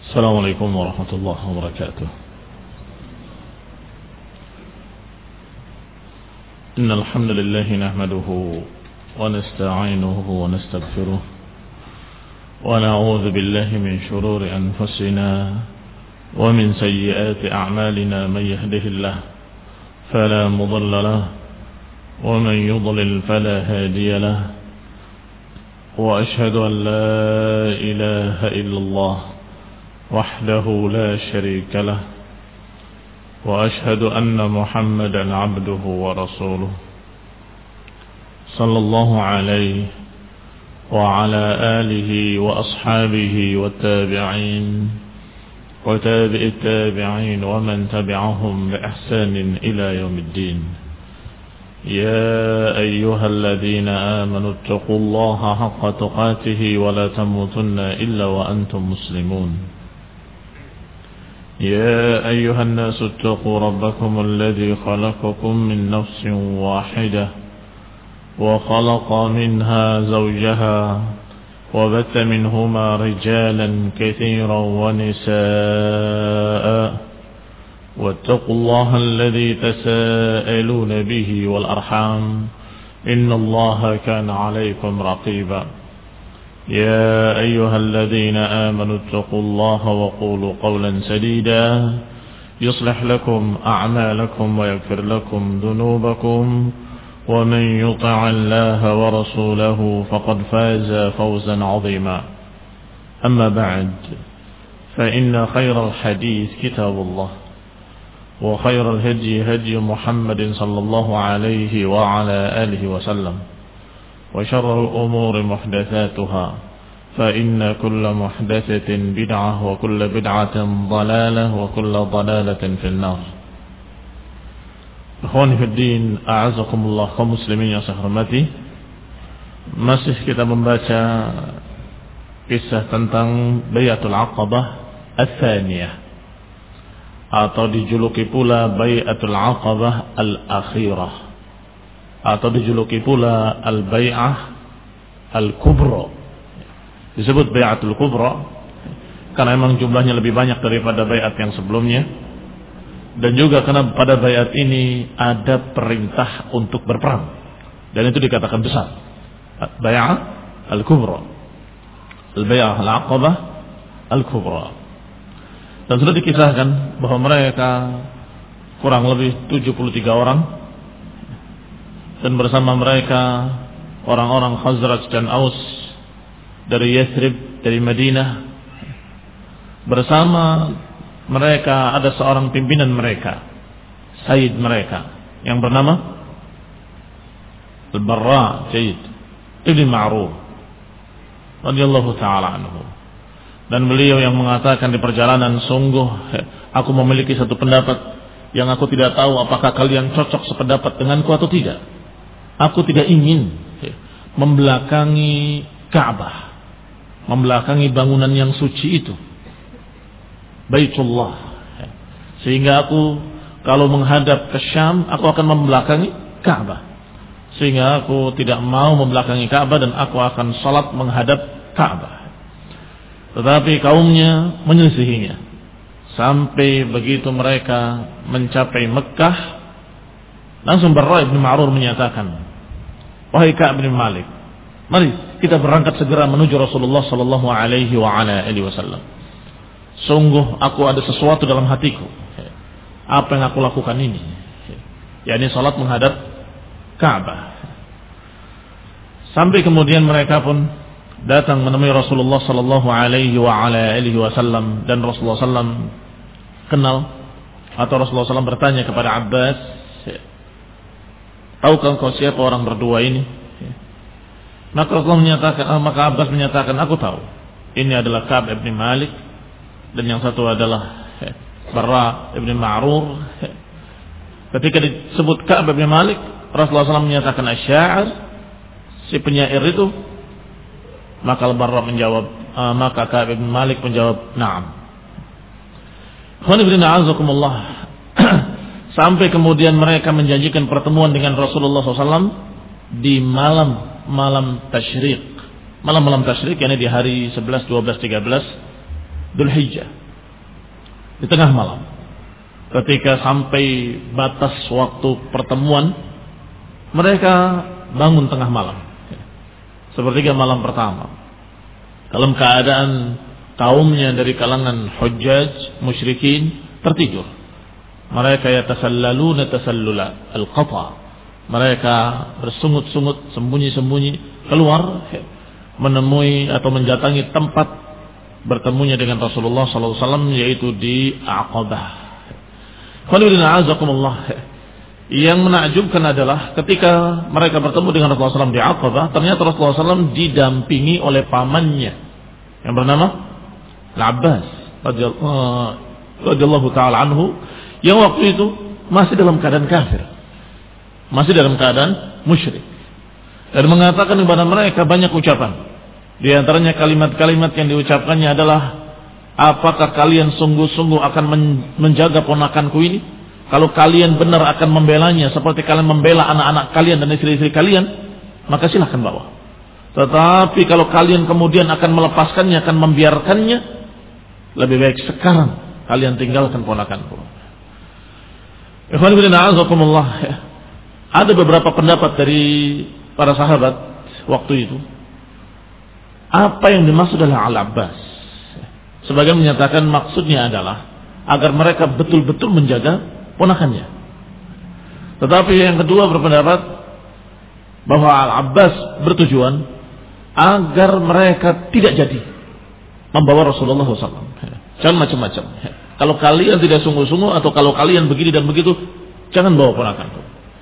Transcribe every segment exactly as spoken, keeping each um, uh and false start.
السلام عليكم ورحمة الله وبركاته. إن الحمد لله نحمده ونستعينه ونستغفره ونعوذ بالله من شرور أنفسنا ومن سيئات أعمالنا. من يهده الله فلا مضل له ومن يضلل فلا هادي له، وأشهد أن لا إله إلا الله وحده لا شريك له، وأشهد أن محمدا عبده ورسوله صلى الله عليه وعلى آله وأصحابه والتابعين وتابع التابعين ومن تبعهم بإحسان إلى يوم الدين. يا أيها الذين آمنوا اتقوا الله حق تقاته ولا تموتن إلا وأنتم مسلمون. يا أيها الناس اتقوا ربكم الذي خلقكم من نفس واحدة وخلق منها زوجها وبث منهما رجالا كثيرا ونساء، واتقوا الله الذي تساءلون به والأرحام إن الله كان عليكم رقيبا. يا أيها الذين آمنوا اتقوا الله وقولوا قولا سديدا يصلح لكم أعمالكم ويغفر لكم ذنوبكم، ومن يطع الله ورسوله فقد فاز فوزا عظيما. أما بعد، فإن خير الحديث كتاب الله، وخير الهدي هدي محمد صلى الله عليه وعلى آله وسلم، وشر الأمور محدثاتها، فإن كل محدثة بدعة وكل بدعة ضلالة وكل ضلالة في النار. Ikhwani fi din, a'azakumullah, kaum muslimin yang saya hormati. Masih kita membaca kisah tentang Bai'atul Aqabah Ats-Tsaniyah, atau dijuluki pula Bai'atul Aqabah Al-Akhirah, atau dijuluki pula Al-Bai'ah Al-Kubra. Disebut Bai'atul Kubra karena memang jumlahnya lebih banyak daripada bai'at yang sebelumnya, dan juga karena pada bai'at ini ada perintah untuk berperang, dan itu dikatakan besar. Bai'ah Al-Kubra, Al-Bai'ah Al-Aqabah Al-Kubra. Dan sudah dikisahkan bahwa mereka kurang lebih tujuh puluh tiga orang, dan bersama mereka orang-orang Khazraj dan Aus dari Yathrib, dari Madinah. Bersama mereka ada seorang pimpinan mereka, Sayyid mereka, yang bernama Al-Barra Sayyid Ibn Ma'ruf radhiyallahu ta'ala anhu. Dan beliau yang mengatakan di perjalanan, sungguh aku memiliki satu pendapat yang aku tidak tahu apakah kalian cocok sependapat denganku atau tidak. Aku tidak ingin membelakangi Ka'bah, membelakangi bangunan yang suci itu, Baitullah, sehingga aku kalau menghadap ke Syam, aku akan membelakangi Ka'bah, sehingga aku tidak mau membelakangi Ka'bah dan aku akan salat menghadap Ka'bah. Tetapi kaumnya menyelisihinya, sampai begitu mereka mencapai Mekah, langsung Barra bin Ma'rur menyatakan, wahai Ka'ab bin Malik, mari kita berangkat segera menuju Rasulullah sallallahu alaihi wa ala alihi wasallam. Sungguh aku ada sesuatu dalam hatiku. Apa yang aku lakukan ini? yakni salat menghadap Ka'bah. Sampai kemudian mereka pun datang menemui Rasulullah sallallahu alaihi wa ala alihi wasallam, dan Rasulullah sallam kenal, atau Rasulullah sallam bertanya kepada Abbas, tahukah engkau siapa orang berdua ini? Maka Rasulullah menyatakan, maka Abbas menyatakan, aku tahu. Ini adalah Ka'ab bin Malik, dan yang satu adalah Barra bin Ma'rur. Ketika disebut Ka'ab bin Malik, Rasulullah sallallahu alaihi wasallam menyatakan asy-sya'ir, si penyair itu. Maka Barra menjawab, uh, maka Ka'ab bin Malik menjawab, na'am. Sampai kemudian mereka menjanjikan pertemuan dengan Rasulullah sallallahu alaihi wasallam di malam malam tasyrik, malam-malam tasyrik, yakni di hari sebelas, dua belas, tiga belas Dzulhijjah. Di tengah malam. Ketika sampai batas waktu pertemuan, mereka bangun tengah malam. Sepertiga malam pertama. Dalam keadaan kaumnya dari kalangan hujjaj, musyrikin, tertidur. Mereka yatasallaluna tasallula al-qata. Mereka bersungut-sungut, sembunyi-sembunyi keluar menemui atau mendatangi tempat bertemunya dengan Rasulullah sallallahu alaihi wasallam, yaitu di Aqabah. Yang menakjubkan adalah ketika mereka bertemu dengan Rasulullah sallallahu alaihi wasallam di Aqabah, ternyata Rasulullah sallallahu alaihi wasallam didampingi oleh pamannya yang bernama Al-Abbas radhiyallahu ta'ala anhu, yang waktu itu masih dalam keadaan kafir, masih dalam keadaan musyrik, dan mengatakan kepada mereka banyak ucapan. Di antaranya kalimat-kalimat yang diucapkannya adalah, apakah kalian sungguh-sungguh akan menjaga ponakanku ini? Kalau kalian benar akan membelanya seperti kalian membela anak-anak kalian dan istri-istri kalian, maka silahkan bawa. Tetapi kalau kalian kemudian akan melepaskannya, akan membiarkannya, lebih baik sekarang kalian tinggalkan ponakanku. Ikhwan fillah, azakumullah. Ada beberapa pendapat dari para sahabat waktu itu. Apa yang dimaksud adalah Al-Abbas. Sebagian menyatakan maksudnya adalah agar mereka betul-betul menjaga ponakannya. Tetapi yang kedua berpendapat bahwa Al-Abbas bertujuan agar mereka tidak jadi membawa Rasulullah sallallahu alaihi wasallam. Jangan macam-macam. Kalau kalian tidak sungguh-sungguh atau kalau kalian begini dan begitu, jangan bawa ponakanku.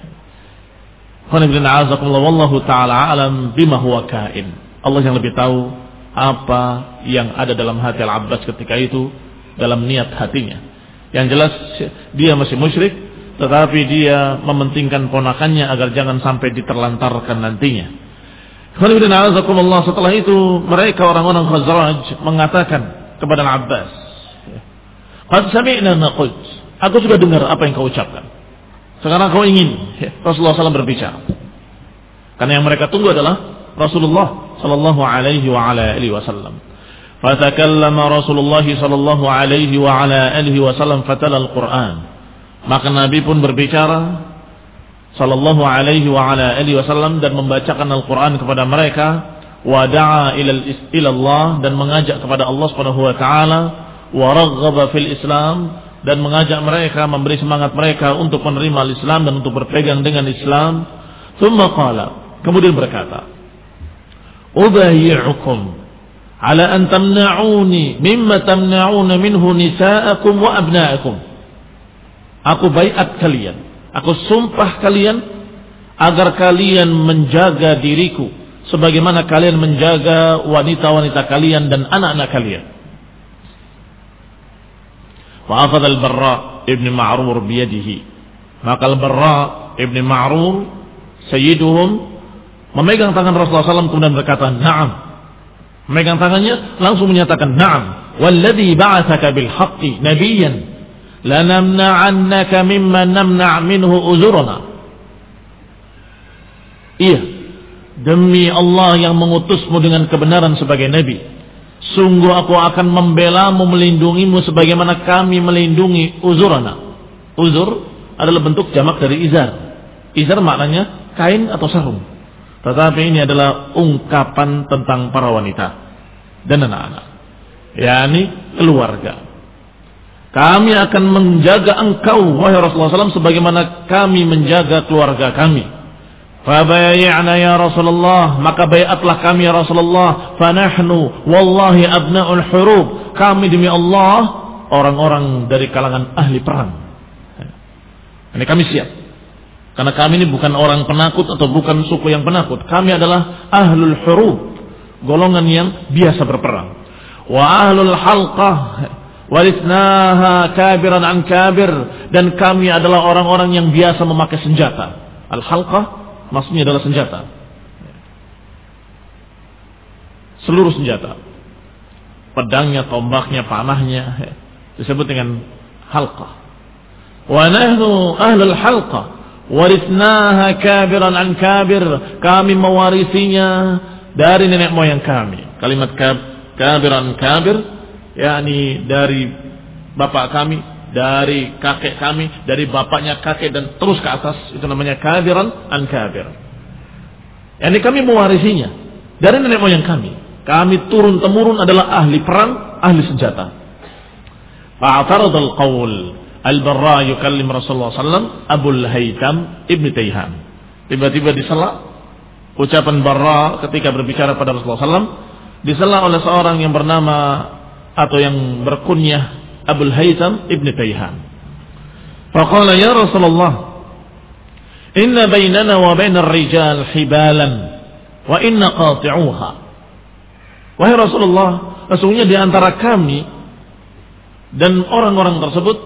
Wallahu ta'ala alam bima huwa kain. Allah yang lebih tahu apa yang ada dalam hati Al-Abbas ketika itu, dalam niat hatinya. Yang jelas dia masih musyrik, tetapi dia mementingkan ponakannya agar jangan sampai diterlantarkan nantinya. Setelah itu mereka orang-orang Khazraj mengatakan kepada Al-Abbas, "Qad sami'na ma qult." Aku sudah dengar apa yang kau ucapkan. Sekarang kau ingin Rasulullah sallallahu alaihi wasallam berbicara. Karena yang mereka tunggu adalah Rasulullah sallallahu alaihi wa ala alihi wasallam. Fatakallama Rasulullah sallallahu alaihi wa ala alihi wasallam fatala al-Qur'an. Maka Nabi pun berbicara sallallahu alaihi wa ala alihi wasallam dan membacakan Al-Qur'an kepada mereka, wa da'a ila Allah, dan mengajak kepada Allah Subhanahu wa taala, wa raghaba fil Islam, dan mengajak mereka, memberi semangat mereka untuk menerima Islam dan untuk berpegang dengan Islam. Tsumma qala, kemudian berkata, ubayyi'ukum ala an tamna'uni mimma tamna'una minhu nisa'akum wa abna'akum. Aku baiat kalian, aku sumpah kalian agar kalian menjaga diriku sebagaimana kalian menjaga wanita-wanita kalian dan anak-anak kalian. Wa akhadha al-Barra ibn Ma'rur biyadihi. Maka al-Barra ibn Ma'rur sayyiduhum memegang tangan Rasulullah sallallahu alaihi wasallam kemudian berkata, "Na'am." Memegang tangannya langsung menyatakan, "Na'am. Walladzi ba'atsaka bil haqqi nabiyyan lanamna'annaka mimman namna' minhu uzurana." Iya, demi Allah yang mengutusmu dengan kebenaran sebagai nabi, sungguh aku akan membelamu, melindungimu sebagaimana kami melindungi uzurana. Uzur adalah bentuk jamak dari izar. Izar maknanya kain atau sarung. Tetapi ini adalah ungkapan tentang para wanita dan anak-anak, yakni keluarga. Kami akan menjaga engkau, wahai Rasulullah sallallahu alaihi wasallam, sebagaimana kami menjaga keluarga kami. Fabay'ana ya Rasulullah, maka baiatlah kami ya Rasulullah. Fanahnu wallahi abna'ul hurub, kami demi Allah orang-orang dari kalangan ahli perang. Ini kami siap. Karena kami ini bukan orang penakut atau bukan suku yang penakut. Kami adalah ahlul hurub, golongan yang biasa berperang. Wa ahlul halqah warisnaha kabiran an kabir, dan kami adalah orang-orang yang biasa memakai senjata. Al-halqah maksudnya adalah senjata. Seluruh senjata. Pedangnya, tombaknya, panahnya disebut dengan halqah. Wa nahnu ahlul halqah warisnaha kabiran an kabir, kami mewarisinya dari nenek moyang kami. Kalimat kab, kabiran kabir yakni dari bapak kami, dari kakek kami, dari bapaknya kakek dan terus ke atas, itu namanya kabiran an kabir. Yani kami mewarisinya dari nenek moyang kami. Kami turun temurun adalah ahli perang, ahli senjata. Fa'atarad al-qawl al-Barra yukallim Rasulullah sallallahu alaihi wasallam Abul Haytham Ibn Tayhan. Tiba-tiba disela ucapan Barra ketika berbicara pada Rasulullah sallallahu alaihi wasallam, disela oleh seorang yang bernama atau yang berkunyah Abul Haytham Ibn Tayhan. Faqala ya Rasulullah, inna bainana wa bainar rijal hibalan wa inna qati'uha. Wahai Rasulullah, sesungguhnya di antara kami dan orang-orang tersebut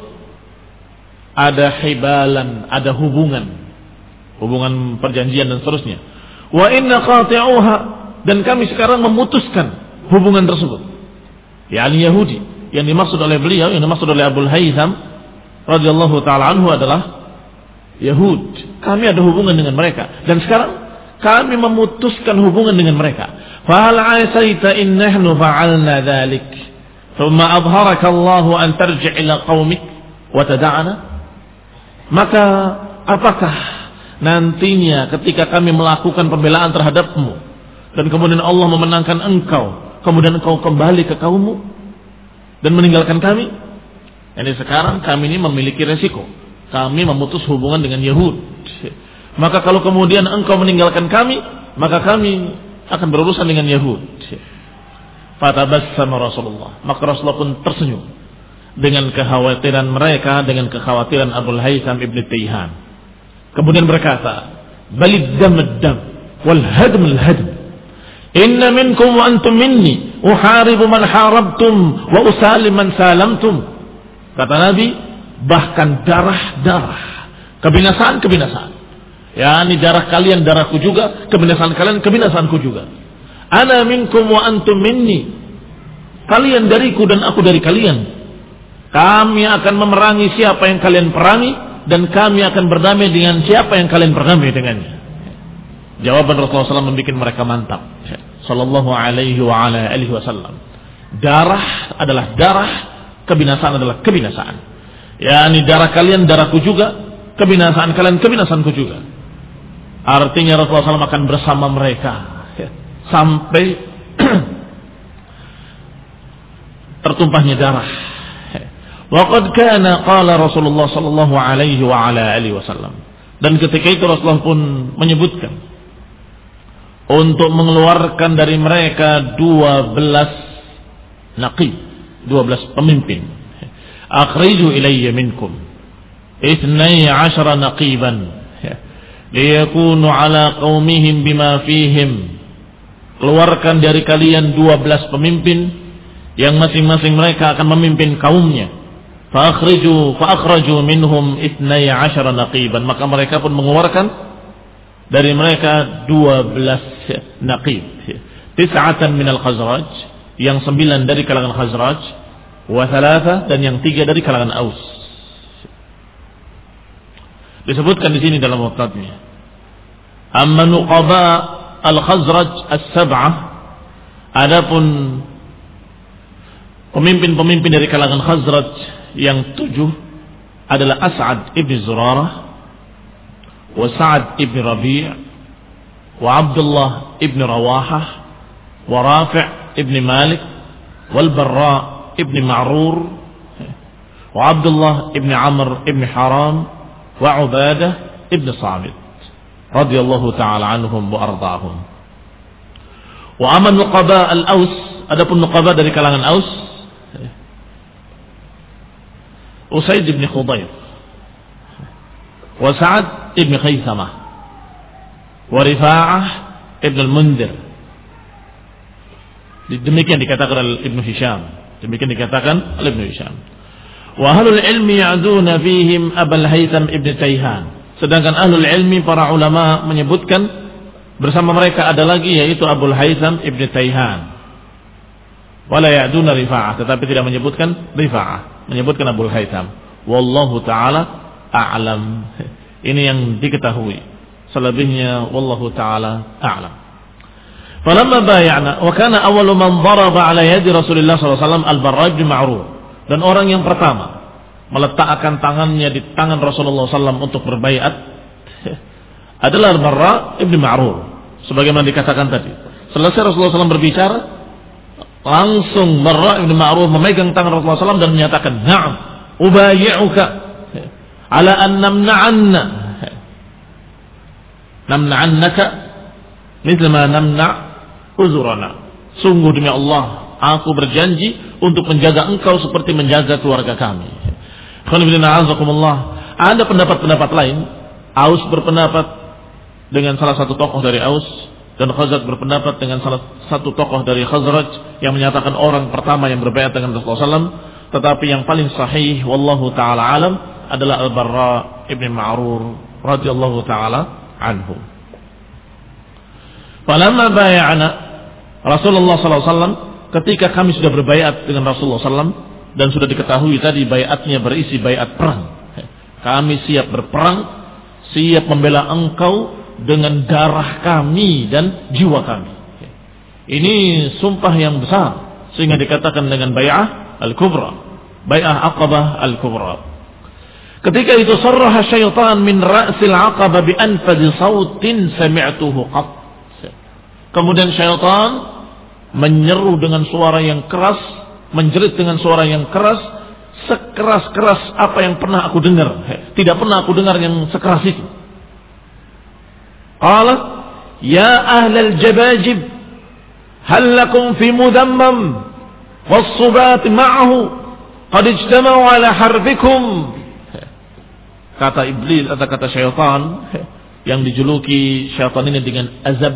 ada hibalan, ada hubungan, hubungan perjanjian dan seterusnya. Wa inna qati'uha, dan kami sekarang memutuskan hubungan tersebut. yakni Yahudi. Yang dimaksud oleh beliau, yang dimaksud oleh Abul Haytham radhiyallahu taala anhu adalah Yahud. Kami ada hubungan dengan mereka dan sekarang kami memutuskan hubungan dengan mereka. Fa hal asaita in nahnu fa'alna dhalik thumma adharaka Allah an tarji' ila qaumik wa tada'ana? Maka apakah nantinya ketika kami melakukan pembelaan terhadapmu dan kemudian Allah memenangkan engkau, kemudian engkau kembali ke kaummu dan meninggalkan kami? Ini sekarang kami ini memiliki resiko. Kami memutus hubungan dengan Yahud. Maka kalau kemudian engkau meninggalkan kami, maka kami akan berurusan dengan Yahud. Fatabassama Rasulullah. Maka Rasulullah pun tersenyum dengan kekhawatiran mereka, dengan kekhawatiran Abul Haytham Ibn Tayhan. Kemudian berkata, balid dam ad-dam wal hadm al-hadm. Inna minkum wa antum minni uharibu man harabtum wa usalim man salamtum. Kata Nabi, bahkan darah-darah, kebinasaan-kebinasaan. Ya, ini darah kalian darahku juga, kebinasaan kalian kebinasaanku juga. Ana minkum wa antum minni. Kalian dariku dan aku dari kalian. Kami akan memerangi siapa yang kalian perangi dan kami akan berdamai dengan siapa yang kalian berdamai dengannya. Jawaban Rasulullah sallallahu alaihi wasallam membuat mereka mantap. Sallallahu alaihi wa ala alihi wasallam. Darah adalah darah, kebinasaan adalah kebinasaan. Ya, ini darah kalian darahku juga, kebinasaan kalian kebinasaanku juga. Artinya Rasulullah sallallahu alaihi wasallam akan bersama mereka sampai tertumpahnya darah. Waqad kana qala Rasulullah sallallahu alaihi wa ala alihi wasallam. Dan ketika itu Rasulullah pun menyebutkan untuk mengeluarkan dari mereka dua belas naqib, dua belas pemimpin. Akhriju ilayya minkum ithnai ashara naqiban liyakunu ala qaumihim bima fihim. Keluarkan dari kalian dua belas pemimpin yang masing-masing mereka akan memimpin kaumnya. Fa akhriju fa akhraju minhum ithnai ashara naqiban. Maka mereka pun mengeluarkan dari mereka dua belas naqib. Tis'atan minal Khazraj, yang sembilan dari kalangan Khazraj, wa thalatha, dan yang tiga dari kalangan Aus. Disebutkan di sini dalam waktunya. Amma nuqaba al-Khazraj as-sab'ah, adapun pemimpin-pemimpin dari kalangan Khazraj yang tujuh adalah As'ad ibn Zurarah, wa Sa'ad ibn Rabi' wa Abdullah ibn Rawahah wa Rafi' ibn Malik wal Barra ibn Ma'rur wa Abdullah ibn Amr ibn Haram wa Ubadah ibn Samit radhiyallahu ta'ala anhum wa ardahum. Wa aman nuqaba al-Aus, adapun nuqaba dari kalangan Aus, Usaid ibn Khudayr wa Sa'ad ibn Khaythamah wa Rifa'ah ibn al-Mundhir. Demikian dikatakan oleh Ibn Hisham. Demikian dikatakan oleh Ibn Hisham. Wa ahlul ilmi ya'duna fihim Abul Haytham ibn Tayhan. Sedangkan ahlul ilmi, para ulama menyebutkan bersama mereka ada lagi yaitu Abul Haytham ibn Tayhan. Wala ya'duna Rifa'ah, tetapi tidak menyebutkan Rifa'ah, menyebutkan Abul Haytham. Wallahu ta'ala a'lam. Ini yang diketahui. Selebihnya wallahu ta'ala a'lam. Falamma bay'ana wa kana awwalu man daraba ala yadi Rasulullah sallallahu alaihi wasallam al-Barra bin Ma'rur. Dan orang yang pertama meletakkan tangannya di tangan Rasulullah sallallahu alaihi wasallam untuk berbaiat adalah al-Barra bin Ma'rur. Sebagaimana dikatakan tadi. Selesai Rasulullah sallallahu alaihi wasallam berbicara, langsung Barra bin Ma'rur memegang tangan Rasulullah sallallahu alaihi wasallam dan menyatakan, "Na'am, ubayyi'uka ala an namna'anna namna'annaka mithla ma namna' uzurana." Sungguh demi Allah, aku berjanji untuk menjaga engkau seperti menjaga keluarga kami. Ada pendapat-pendapat lain. Aus berpendapat dengan salah satu tokoh dari Aus, dan Khazraj berpendapat dengan salah satu tokoh dari Khazraj yang menyatakan orang pertama yang berbaiat dengan Rasulullah sallallahu alaihi wasallam. Tetapi yang paling sahih wallahu taala alam adalah Al-Barra ibn Ma'rur radhiyallahu taala anhu. Falamma bay'ana Rasulullah sallallahu alaihi wasallam, ketika kami sudah berbaiat dengan Rasulullah sallallahu alaihi wasallam dan sudah diketahui tadi baiatnya berisi baiat perang. Kami siap berperang, siap membela engkau dengan darah kami dan jiwa kami. Ini sumpah yang besar sehingga dikatakan dengan bai'ah al-kubra, bai'ah Aqabah al-kubra. Ketika itu sarraha syaitan min ra'sil Aqabah bi anfadhi sautin sami'tuhu qat. Kemudian syaitan menyeru dengan suara yang keras, menjerit dengan suara yang keras, sekeras-keras apa yang pernah aku dengar. Tidak pernah aku dengar yang sekeras itu. Qala ya ahlal jabajib hal lakum fi mudammam was-subat ma'ahu qad ijtama'u ala harbikum. Kata iblis atau kata syaitan yang dijuluki syaitan ini dengan azab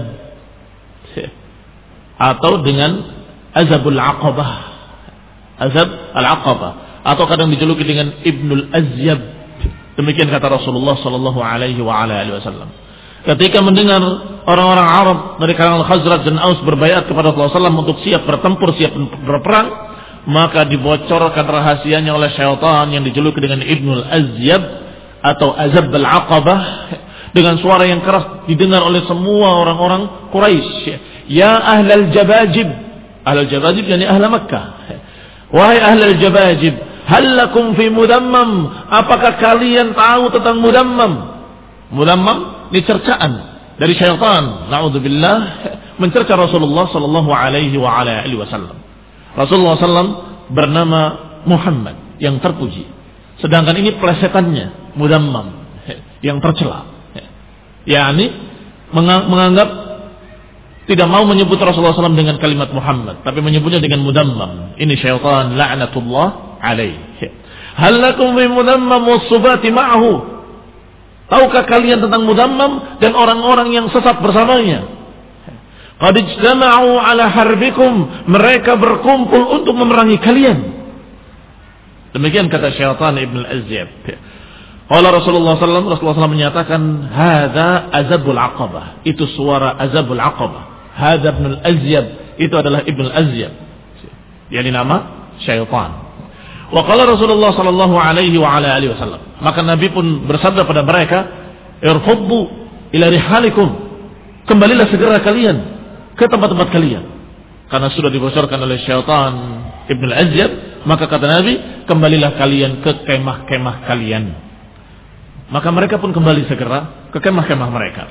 atau dengan azabul aqabah, azab al-aqabah, atau kadang dijuluki dengan Ibnul Azyab. Demikian kata Rasulullah sallallahu alaihi wa ala alihi wasallam. Ketika mendengar orang-orang Arab dari kalangan Khazraj dan Aus berbaiat kepada Rasulullah sallallahu alaihi wasallam untuk siap bertempur, siap berperang, maka dibocorkan rahasianya oleh syaitan yang dijuluki dengan Ibnul Azyab atau Azab al-Aqabah dengan suara yang keras didengar oleh semua orang-orang Quraisy. Ya ahlal jabajib, ahlal jabajib yani ahla Makkah. Wahai ahlal jabajib, hal lakum fi mudammam, apakah kalian tahu tentang mudammam? Mudammam ini cercaan dari syaitan, naudzubillah, mencerca Rasulullah sallallahu alaihi wa ala alihi wasallam. Rasulullah sallallahu alaihi wasallam bernama Muhammad yang terpuji. Sedangkan ini plesetannya mudammam yang tercela. yakni menganggap tidak mau menyebut Rasulullah sallallahu alaihi wasallam dengan kalimat Muhammad, tapi menyebutnya dengan mudammam. Ini syaitan la'natullah alaihi. Hal lakum bi mudammam was-subati ma'ahu. Tahukah kalian tentang mudammam dan orang-orang yang sesat bersamanya? Qad ijtama'u ala harbikum, mereka berkumpul untuk memerangi kalian. Demikian kata syaitan Ibn al-Azyab. Qala Rasulullah sallallahu alaihi wasallam, Rasulullah sallallahu alaihi wasallam menyatakan, "Hadza azabul aqabah." Itu suara azabul aqabah. Hadza Ibn al-Azyab, itu adalah Ibn al-Azyab. Yani nama syaitan. Wa qala Rasulullah sallallahu alaihi wa ala alihi wasallam. Maka Nabi pun bersabda pada mereka, "Irfuddu ila rihalikum." Kembalilah segera kalian ke tempat-tempat kalian. Karena sudah dibocorkan oleh syaitan Ibn al-Azyab, maka kata Nabi, "Kembalilah kalian ke kemah-kemah kalian." Maka mereka pun kembali segera ke kemah-kemah mereka.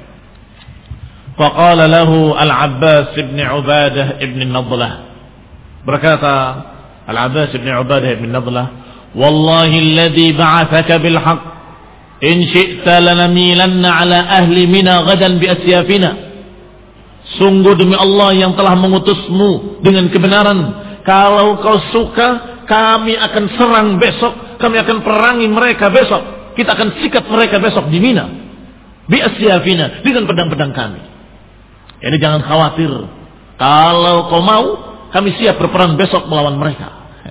Faqala lahu Al-Abbas ibn Ubadah ibn Nadlah. Berkata Al-Abbas ibn Ubadah ibn Nadlah, "Wallahi alladhi ba'athaka bil haqq, in syi'ta lanamilanna ala ahli Mina gadan bi asyafina." Sungguh demi Allah yang telah mengutusmu dengan kebenaran, kalau kau suka kami akan serang besok, kami akan perangi mereka besok. Kita akan sikat mereka besok di Mina. Bi asyafina, dengan pedang-pedang kami. Jadi jangan khawatir. Kalau kau mau, kami siap berperang besok melawan mereka.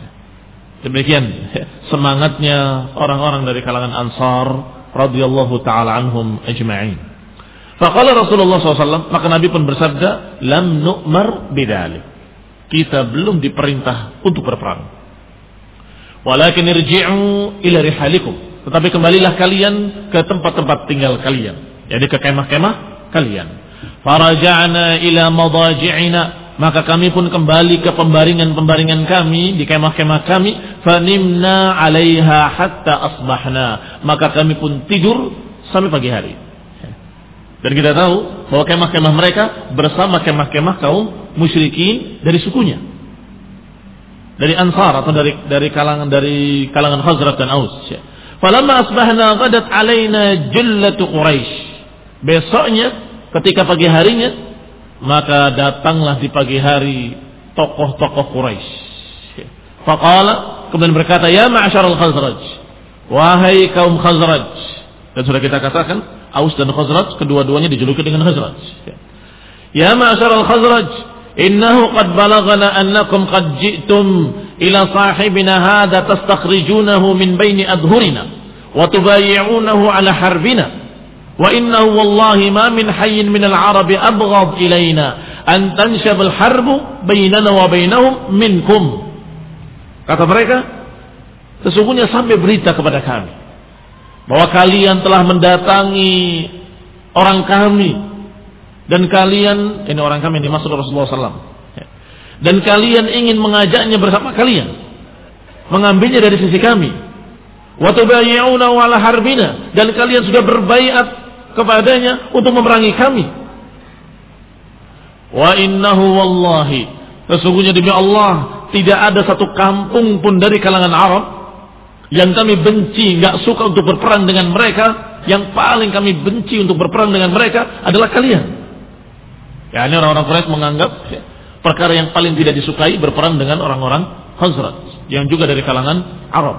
Demikian semangatnya orang-orang dari kalangan Ansar radhiyallahu taala anhum ajma'in. Faqala Rasulullah sallallahu alaihi wasallam, maka Nabi pun bersabda, "Lam nu'mar bidzalik." Kita belum diperintah untuk berperang. Walakin irji'u ila rihalikum. Tetapi kembalilah kalian ke tempat-tempat tinggal kalian, jadi ke kemah-kemah kalian. Faraja'na ila madaji'ina, maka kami pun kembali ke pembaringan-pembaringan kami di kemah-kemah kami. Fanimna 'alaiha hatta asbahna, maka kami pun tidur sampai pagi hari. Dan kita tahu bahwa kemah-kemah mereka bersama kemah-kemah kaum musyrikin dari sukunya, dari Ansar atau dari dari kalangan dari kalangan Khazraj dan Aus. Falamma asbahna ghadat alaina jillatu Quraisy. Besoknya ketika pagi harinya, maka datanglah di pagi hari tokoh-tokoh Quraisy. Faqala, kemudian berkata, ya ma'syaral Khazraj, wahai kaum Khazraj. Dan sudah kita katakan Aus dan Khazraj kedua-duanya dijuluki dengan Khazraj. Ya ma'syaral Khazraj, innahu qad balagana annakum qad ji'tum ila sahibina hadha tastakhrijunahu min baini adhurina wa tubayi'unahu ala harbina wa innahu wallahi ma min hayyin min al-arab abghad ilayna an tanshab al-harbu bainana wa bainahum minkum. Kata mereka, sesungguhnya sampai berita kepada kami bahwa kalian telah mendatangi orang kami, dan kalian, ini orang kami yang dimaksud Rasulullah sallallahu alaihi wasallam, dan kalian ingin mengajaknya bersama kalian, mengambilnya dari sisi kami. Wa tubayyi'una ala harbina, dan kalian sudah berbaiat kepadanya untuk memerangi kami. Wa innahu wallahi, sesungguhnya demi Allah tidak ada satu kampung pun dari kalangan Arab yang kami benci, enggak suka untuk berperang dengan mereka. Yang paling kami benci untuk berperang dengan mereka adalah kalian. Ya, ini orang-orang Quraisy menganggap ya, perkara yang paling tidak disukai berperang dengan orang-orang Khazraj yang juga dari kalangan Arab.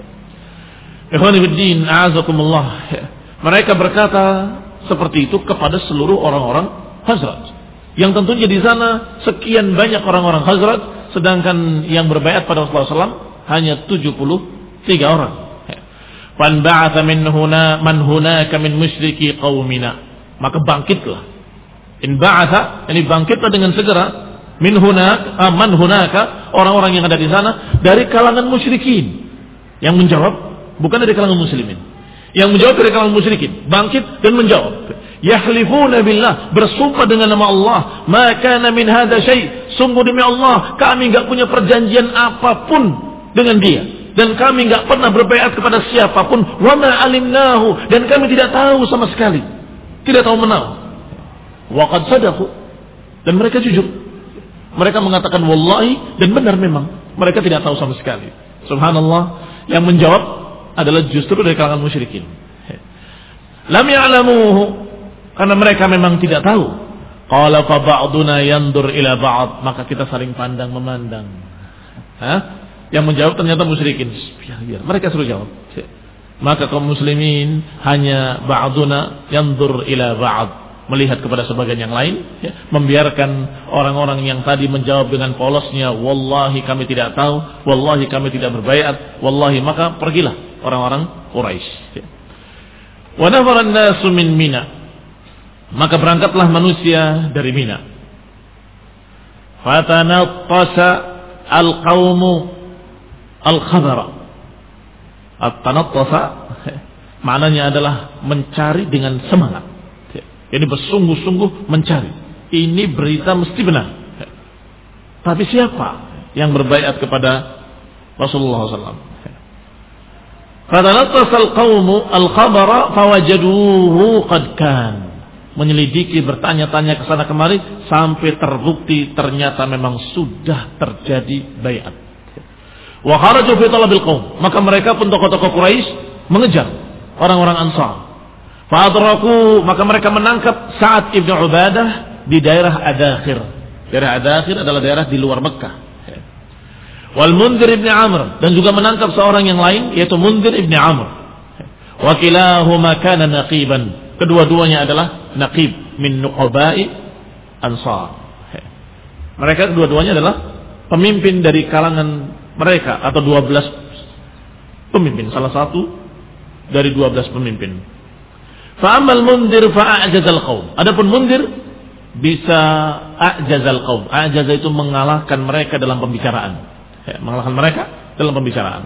Ikhwani fiddin, a'azakumullah. Mereka berkata seperti itu kepada seluruh orang-orang Khazraj, yang tentunya di sana sekian banyak orang-orang Khazraj, sedangkan yang berbaiat pada Rasulullah sallallahu alaihi wasallam hanya tujuh puluh tiga orang. Fan ba'atha min huna man hunaka min musyriki qaumina, maka bangkitlah. In ba'atha, ini bangkitlah dengan segera, min hunaka man hunaka, orang-orang yang ada di sana dari kalangan musyrikin. Yang menjawab bukan dari kalangan muslimin. Yang menjawab dari kalangan musyrikin, bangkit dan menjawab. Yahlifuna billah, bersumpah dengan nama Allah, ma kana min hadza syai', sungguh demi Allah kami enggak punya perjanjian apapun dengan dia, dan kami enggak pernah berbaiat kepada siapapun. Wa ma alimnahu, dan kami tidak tahu sama sekali, tidak tahu menau. Wa qad sadaqu, dan mereka jujur. Mereka mengatakan wallahi, dan benar memang mereka tidak tahu sama sekali. Subhanallah, yang menjawab adalah justru dari kalangan musyrikin. Lam ya'lamuhu, karena mereka memang tidak tahu. Qala fa ba'duna yandur ila ba'd, maka kita saling pandang memandang. Hah? Yang menjawab ternyata musyrikin. Biar, biar. Mereka suruh jawab. Maka kaum muslimin hanya ba'duna yandur ila ba'd, melihat kepada sebagian yang lain, ya, membiarkan orang-orang yang tadi menjawab dengan polosnya, wallahi kami tidak tahu, wallahi kami tidak berbaiat, wallahi, maka pergilah orang-orang Quraisy. Ya. Wa nafara an-nasu min Mina, maka berangkatlah manusia dari Mina. Fatanattasa al-qaumu al-khadara. At-tanattasa maknanya adalah mencari dengan semangat. Jadi bersungguh-sungguh mencari. Ini berita mesti benar. Tapi siapa yang berbaiat kepada Rasulullah sallallahu alaihi wasallam? Fatanatasal qaumu al-khabara fawajaduhu qad kan. Menyelidiki, bertanya-tanya ke sana kemari sampai terbukti ternyata memang sudah terjadi baiat. Wa kharaju fi talabil qaum. Maka mereka pun tokoh-tokoh Quraisy mengejar orang-orang Ansar. Fadraku, maka mereka menangkap Sa'ad ibn Ubadah di daerah Adakhir. Daerah Adakhir adalah daerah di luar Mekah. Wal Mundhir ibn Amr, dan juga menangkap seorang yang lain yaitu Mundhir ibn Amr. Wa kilahuma kana naqiban, kedua-duanya adalah naqib min nuqaba'i Ansar. Mereka kedua-duanya adalah pemimpin dari kalangan mereka, atau dua belas pemimpin, salah satu dari dua belas pemimpin. Fa'amal Mundhir fa'ajazal qaum. Adapun Mundhir bisa a'jazal qaum. A'jaza itu mengalahkan mereka dalam pembicaraan. Ya, mengalahkan mereka dalam pembicaraan.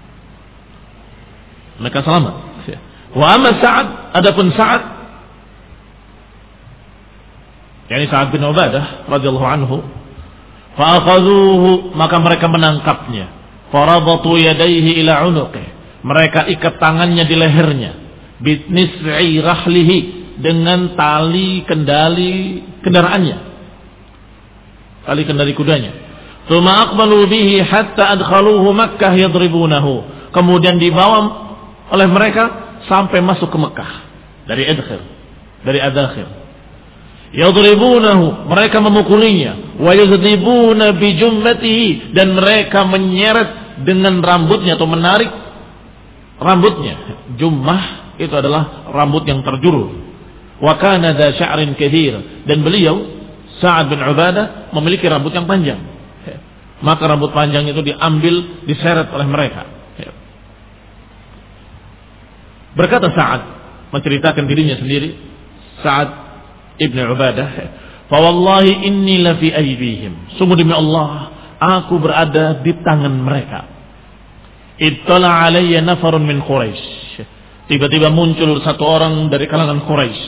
Mereka selamat. Ya. Wa amma Sa'ad, adapun Sa'ad yakni Sa'ad bin Ubadah radhiyallahu anhu. Fa akhadhuhu, maka mereka menangkapnya. Farabatu yadayhi ila unuqih, mereka ikat tangannya di lehernya. Bitnis'i rahlihi, dengan tali kendali kendaraannya, tali kendali kudanya. Tsumma aqbalu bihi hatta adkhaluhu Makkah yadribunahu, kemudian dibawa oleh mereka sampai masuk ke Mekah dari adkhil, dari adakhil. Yadribunahu, mereka memukulinya. Wa yadribuna bi jummatihi, dan mereka menyeret dengan rambutnya atau menarik rambutnya. Jummah itu adalah rambut yang terjulur. Wa kana dza sya'rin katsir, dan beliau Sa'ad bin Ubadah memiliki rambut yang panjang. Maka rambut panjang itu diambil, diseret oleh mereka. Berkata Sa'ad, menceritakan dirinya sendiri, Sa'ad Ibn Ubadah, fa wallahi inni la fi aydihim, sungguh demi Allah aku berada di tangan mereka. Ittala alayya nafarun min Quraisy, tiba-tiba muncul satu orang dari kalangan Quraisy.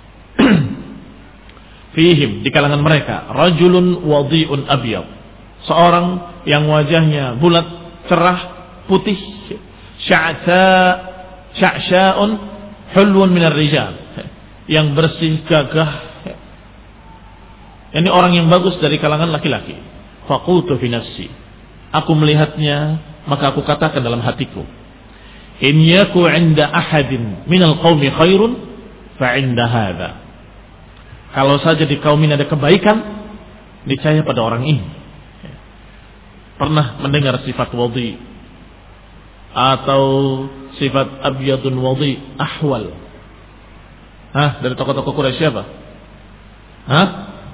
Fihim, di kalangan mereka, rajulun wadhi'un abyad, seorang yang wajahnya bulat, cerah, putih, sya'sa sya'sya'un hulwun minar rijal, yang bersih, gagah. Ini orang yang bagus dari kalangan laki-laki. Faqultu fi nafsi, aku melihatnya, maka aku katakan dalam hatiku, in yaku 'inda ahadin minal qaumi khairun fa 'inda hadha, kalau saja di kaum ini ada kebaikan, niscaya pada orang ini. Pernah mendengar sifat wadhi atau sifat abyadun wadhi, ahwal? Hah, dari tokoh-tokoh Quraisy siapa? Hah?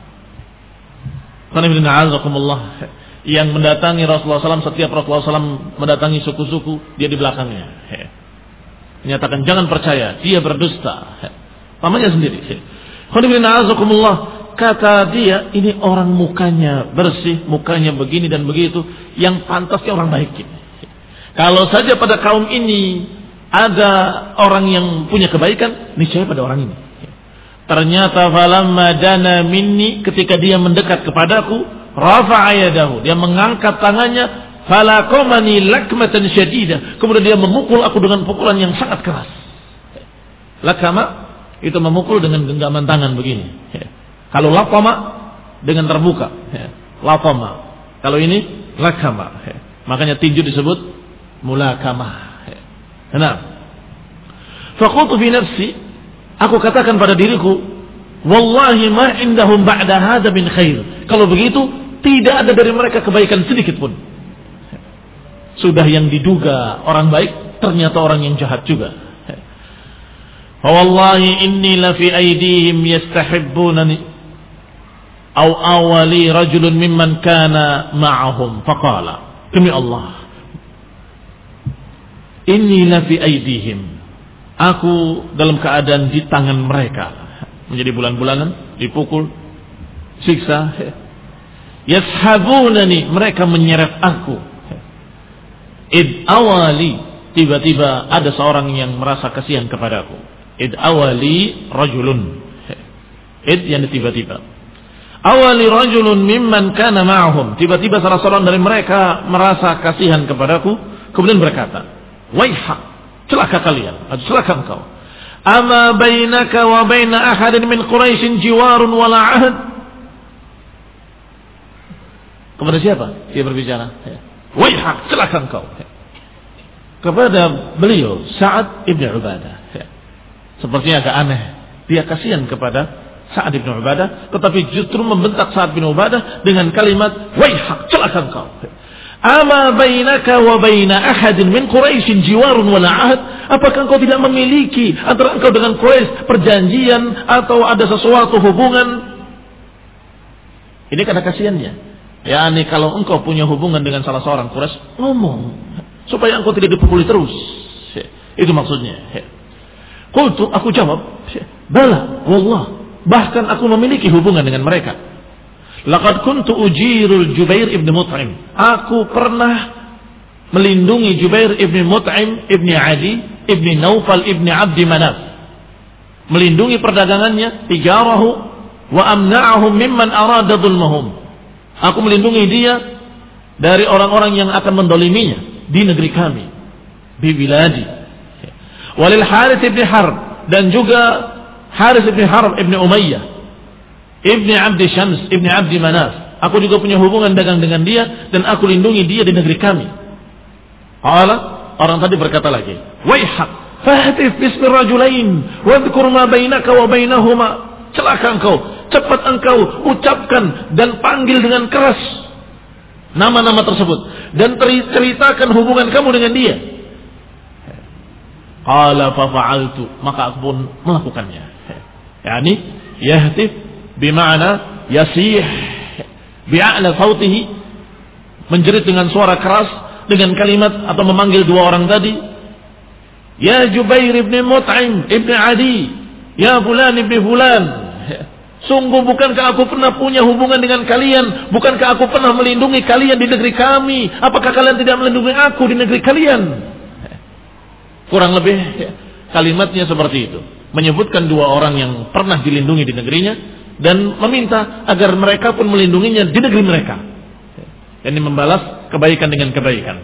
Yang mendatangi Rasulullah shallallahu alaihi wasallam, setiap Rasulullah shallallahu alaihi wasallam mendatangi suku-suku, dia di belakangnya. Menyatakan jangan percaya, dia berdusta. Pamannya sendiri. Kata dia, ini orang mukanya bersih, mukanya begini dan begitu, yang pantasnya orang baik. Kalau saja pada kaum ini ada orang yang punya kebaikan, niscaya pada orang ini. Ternyata falamma dana minni, ketika dia mendekat kepadaku, rafa'a yadahu, dia mengangkat tangannya, falaqamani lakmatan syadidah, kemudian dia memukul aku dengan pukulan yang sangat keras. Lakama itu memukul dengan genggaman tangan begini. Kalau laqama dengan terbuka. Laqama. Kalau ini lakama. Makanya tinju disebut mulakamah. Nah, faqultu fi nafsi, aku katakan pada diriku, wallahi ma indahum ba'da hadza min khair. Kalau begitu, tidak ada dari mereka kebaikan sedikit pun. Sudah yang diduga orang baik, ternyata orang yang jahat juga. Fa wallahi inni la fi aydihim yastahibbunani aw awali rajulun mimman kana ma'ahum faqala, demi Allah, inni la fi aydihim, aku dalam keadaan di tangan mereka, menjadi bulan-bulanan, dipukul, siksa. Yashabunani, mereka menyeret aku. Id awali, tiba-tiba ada seorang yang merasa kasihan kepadaku. Id awali rajulun, id yang tiba-tiba. Awali rajulun mimman kana ma'ahum, tiba-tiba salah seorang dari mereka merasa kasihan kepadaku, kemudian berkata, waihak, celaka kalian, atau celaka engkau. Ama bainaka wa baina ahadin min Quraisyin jiwarun wala ahad. Kepada siapa dia berbicara? Waihak, celaka engkau. Kepada beliau Sa'ad ibn Ubadah. Sepertinya agak aneh, dia kasihan kepada Sa'ad ibn Ubadah, tetapi justru membentak Sa'ad bin Ubadah dengan kalimat waihak, celaka engkau. Ama bainaka wa baina ahadin min Quraisyin jiwarun wala ahad. Apakah engkau tidak memiliki antara engkau dengan Quraisy perjanjian atau ada sesuatu hubungan? Ini karena kasihannya. Ya, ini kalau engkau punya hubungan dengan salah seorang Quraisy, ngomong supaya engkau tidak dipukuli terus. Itu maksudnya. Qultu, aku jawab, bala wallah, bahkan aku memiliki hubungan dengan mereka. Laqad kuntu ujirul Jubair ibn Mut'im. Aku pernah melindungi Jubair ibn Mut'im ibn Adi ibn Naufal ibn Abdi Manaf. Melindungi perdagangannya, tijarahu, wa amna'ahum mimman arada dhulmahum. Aku melindungi dia dari orang-orang yang akan mendoliminya di negeri kami, di biladi. Walil Harits ibn Harb, dan juga Harits ibn Harb ibn Umayyah ibn Abdi Syams ibn Abdi Manaf. Aku juga punya hubungan dagang dengan dia dan aku lindungi dia di negeri kami. Qala, orang tadi berkata lagi, waihak fahtif bismi rajulain wadhkur ma bainaka wa bainahuma. Celaka engkau, cepat engkau ucapkan dan panggil dengan keras nama-nama tersebut dan ceritakan hubungan kamu dengan dia. Qala fa fa'altu, maka aku pun melakukannya. Yani yahtif bima'na yasih bi'a'la sautihi, menjerit dengan suara keras dengan kalimat atau memanggil dua orang tadi. Ya Jubair ibn Mut'im ibn Adi, ya fulan ibn fulan, sungguh bukankah aku pernah punya hubungan dengan kalian? Bukankah aku pernah melindungi kalian di negeri kami? Apakah kalian tidak melindungi aku di negeri kalian? Kurang lebih kalimatnya seperti itu, menyebutkan dua orang yang pernah dilindungi di negerinya dan meminta agar mereka pun melindunginya di negeri mereka. Ini membalas kebaikan dengan kebaikan.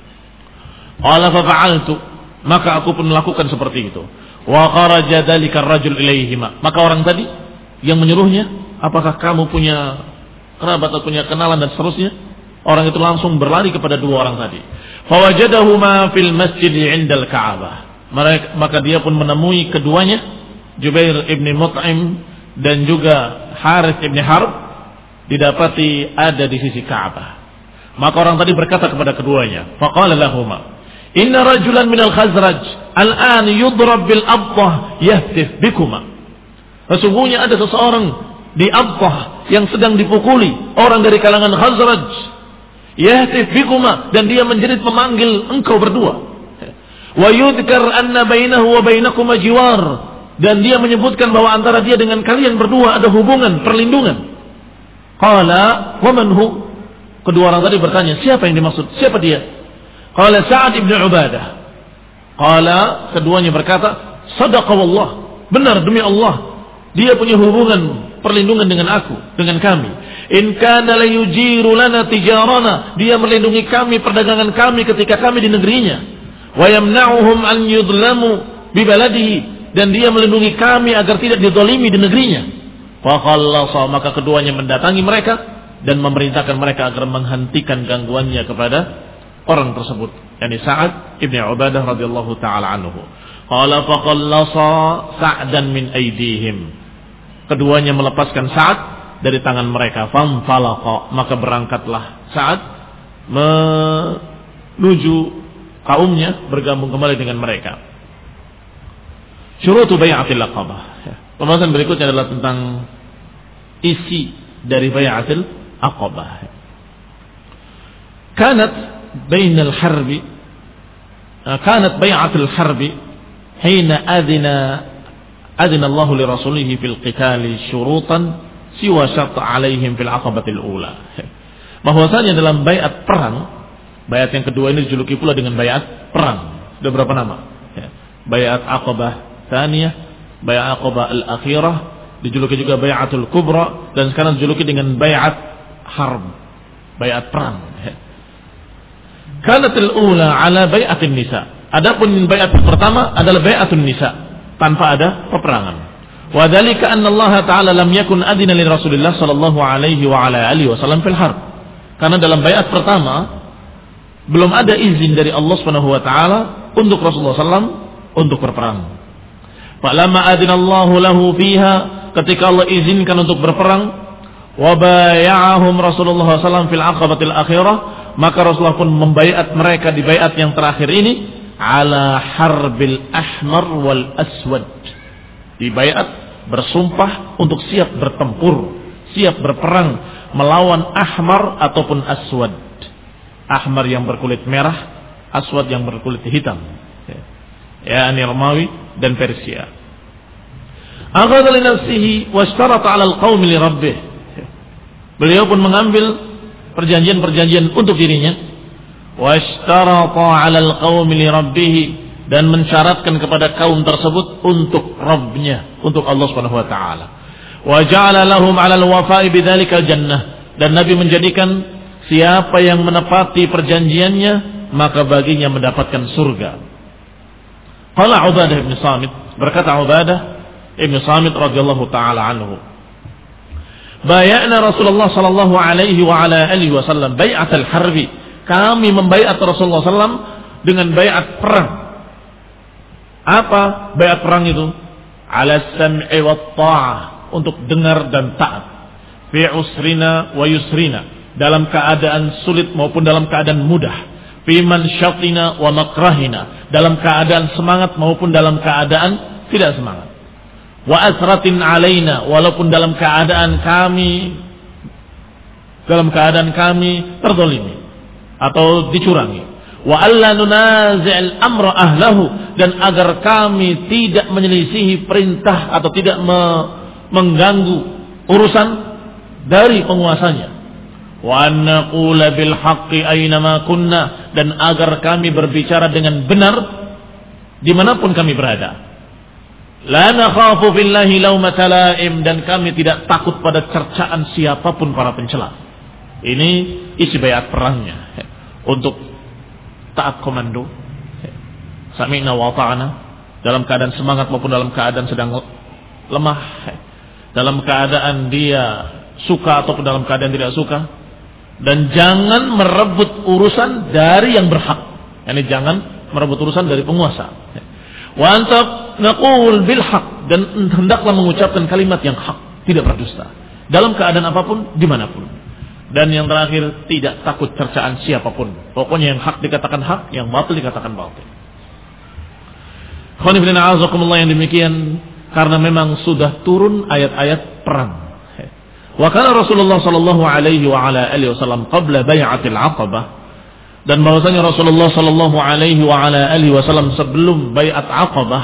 Qala fa fa'altu, maka aku pun melakukan seperti itu. Wa kharaja dzalika ar-rajul ilaihima, maka orang tadi yang menyuruhnya, apakah kamu punya kerabat atau punya kenalan dan seterusnya, orang itu langsung berlari kepada dua orang tadi. Fawajadahuma fil masjid 'indal Ka'bah, maka dia pun menemui keduanya, Jubair ibn Mut'im dan juga Harits ibn Harb, didapati ada di sisi Ka'bah. Maka orang tadi berkata kepada keduanya, faqala lahuma, inna rajulan minal Khazraj al'an yudrab bil abtah yahtif bikuma. Sesungguhnya ada seseorang di Abtah yang sedang dipukuli, orang dari kalangan Khazraj, yahtif bikuma, dan dia menjerit memanggil engkau berdua. Wa yudhkar anna bainahu wa bainakuma jiwar, dan dia menyebutkan bahwa antara dia dengan kalian berdua ada hubungan perlindungan. Qala wa man hu? Kedua orang tadi bertanya, siapa yang dimaksud? Siapa dia? Qala Sa'ad ibn Ubadah. Qala, keduanya berkata, sadaqa wallah, benar demi Allah, dia punya hubungan perlindungan dengan aku, dengan kami. In kana la yujiru lana tijarana, dia melindungi kami, perdagangan kami ketika kami di negerinya. Wa yamna'uhum an yudlamu bi baladihi, dan dia melindungi kami agar tidak dizalimi di negerinya. Fa khallasa, maka keduanya mendatangi mereka dan memerintahkan mereka agar menghentikan gangguannya kepada orang tersebut, yakni Sa'ad ibn Ubadah radhiyallahu taala anhu. Qala fa khallasa Sa'dan min aydihim, keduanya melepaskan Sa'ad dari tangan mereka. Fam falaqa, maka berangkatlah Sa'ad menuju kaumnya, bergabung kembali dengan mereka. Syurutu bai'atil aqabah. Pembahasan berikutnya adalah tentang isi dari bai'atil aqabah. Kanat bainal harbi, kanat bai'atul harbi hina adina adina Allah li rasulih fil qitali syurutan siwa syart alaihim fil aqabatil ula. Bahwasanya dalam baiat perang, baiat yang kedua ini dijuluki pula dengan baiat perang. Sudah berapa nama? Baiat aqabah tsaniyah, baiat aqabah al-akhirah, dijuluki juga baiatul kubra, dan sekarang dijuluki dengan baiat harb, baiat perang. Kanatil ula ala baiatin nisa. Adapun baiat pertama adalah baiatun nisa, tanpa ada peperangan. Wa dzalika anna Allah Ta'ala lam yakun adina li Rasulillah sallallahu alaihi wa ala alihi wasallam fil harb. Karena dalam baiat pertama belum ada izin dari Allah Subhanahu wa taala untuk Rasulullah sallallahu alaihi wasallam untuk berperang. Falamma adina Allah lahu fiha, ketika Allah izinkan untuk berperang, wa bay'ahum Rasulullah sallallahu alaihi wasallam fil aqabatil akhirah, maka Rasulullah pun membaiat mereka di baiat yang terakhir ini ala harbil ahmar wal aswad, di baiat bersumpah untuk siap bertempur, siap berperang melawan ahmar ataupun aswad. Ahmar yang berkulit merah, aswad yang berkulit hitam, ya ini Romawi dan Persia. Akhadha li nafsihi washtarata 'ala al-qaum li rabbih. Beliau pun mengambil perjanjian-perjanjian untuk dirinya. Washtarata 'ala al-qaum li rabbih, dan mensyaratkan kepada kaum tersebut untuk Rabbnya, untuk Allah Subhanahu wa taala. Wa ja'ala lahum 'alal wafa'i bidzalikal jannah, dan Nabi menjadikan siapa yang menepati perjanjiannya maka baginya mendapatkan surga. Qala Ubadah bin Samit, berkata Ubadah bin Samit radhiyallahu taala anhu, bay'ana Rasulullah sallallahu alaihi wa ala alihi wasallam bai'atal harbi, kami membaiat Rasulullah sallallahu alaihi wasallam dengan baiat perang. Apa baiat perang itu? Ala sam'i wat ta'ah, untuk dengar dan taat. Fi usrina wa yusrina, dalam keadaan sulit maupun dalam keadaan mudah. Fi mansyatina wa makrahina, dalam keadaan semangat maupun dalam keadaan tidak semangat. Wa asratin alaina, walaupun dalam keadaan kami dalam keadaan kami terzalimi atau dicurangi. Wa alla nunazi'al amra ahlahu, dan agar kami tidak menyelisihi perintah atau tidak me mengganggu urusan dari penguasanya. Wa naqula bil haqqi aina ma kunna, dan agar kami berbicara dengan benar dimanapun kami berada. La nakhafu billahi laumata laim, dan kami tidak takut pada cercaan siapapun para pencela. Ini isi baiat perangnya, untuk taat komando, sami'na wa ta'ana, dalam keadaan semangat maupun dalam keadaan sedang lemah, dalam keadaan dia suka ataupun dalam keadaan tidak suka, dan jangan merebut urusan dari yang berhak. Yani jangan merebut urusan dari penguasa. Wa anta naqul bil haq, dan hendaklah mengucapkan kalimat yang hak, tidak berdusta dalam keadaan apapun dimanapun. Dan yang terakhir, tidak takut cercaan siapapun. Pokoknya yang hak dikatakan hak, yang batil dikatakan batil. Khonifidina azakumullah, yang demikian karena memang sudah turun ayat-ayat perang. Wa kana Rasulullah sallallahu alaihi wa ala alihi wasallam qabla bai'atil aqabah, dan bahwasanya Rasulullah sallallahu alaihi wa ala alihi wasallam sebelum bai'at aqabah,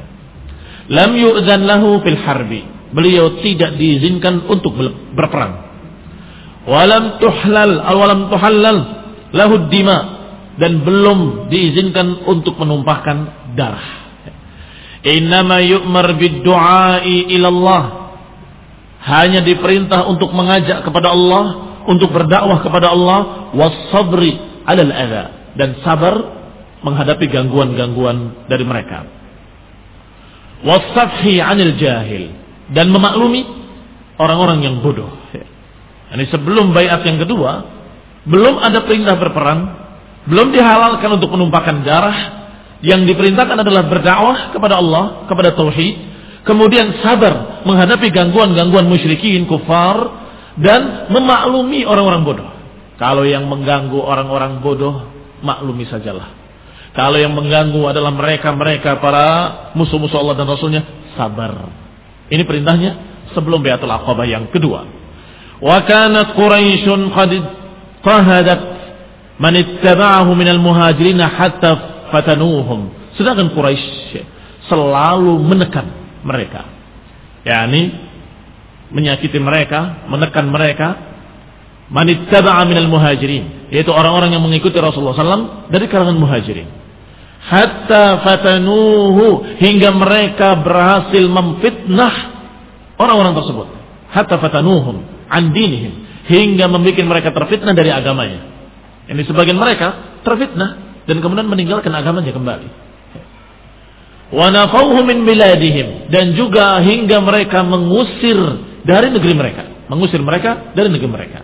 lam yu'dzan lahu fil harbi, beliau tidak diizinkan untuk berperang. Walam tuhlal walam tuhallal lahu dima, dan belum diizinkan untuk menumpahkan darah. Innama yu'mar bid-du'ai ila Allah, hanya diperintah untuk mengajak kepada Allah, untuk berdakwah kepada Allah, was-sabri 'alal adza, dan sabar menghadapi gangguan-gangguan dari mereka. Was-safhi 'anil jahil, dan memaklumi orang-orang yang bodoh. Ini sebelum baiat yang kedua, belum ada perintah berperang, belum dihalalkan untuk menumpahkan darah. Yang diperintahkan adalah berdakwah kepada Allah, kepada tauhid, kemudian sabar menghadapi gangguan-gangguan musyrikin kufar, dan memaklumi orang-orang bodoh. Kalau yang mengganggu orang-orang bodoh, maklumi sajalah. Kalau yang mengganggu adalah mereka-mereka para musuh-musuh Allah dan Rasulnya, sabar. Ini perintahnya sebelum baiatul aqabah yang kedua. Wa kanat Quraisyun qad qahadat man ittaba'ahu minal muhajirin hatta fatanuhum. Sedangkan Quraisy selalu menekan mereka, yakni menyakiti mereka, menekan mereka. Man ittaba'a minal muhajirin, yaitu orang-orang yang mengikuti Rasulullah sallallahu alaihi wasallam dari kalangan muhajirin. Hatta fatanuhu, hingga mereka berhasil memfitnah orang-orang tersebut. Hatta fatanuhum an dinihim, hingga membuat mereka terfitnah dari agamanya. Ini sebagian mereka terfitnah dan kemudian meninggalkan agamanya kembali. Wa nafauhum min biladihim, dan juga hingga mereka mengusir dari negeri mereka, mengusir mereka dari negeri mereka.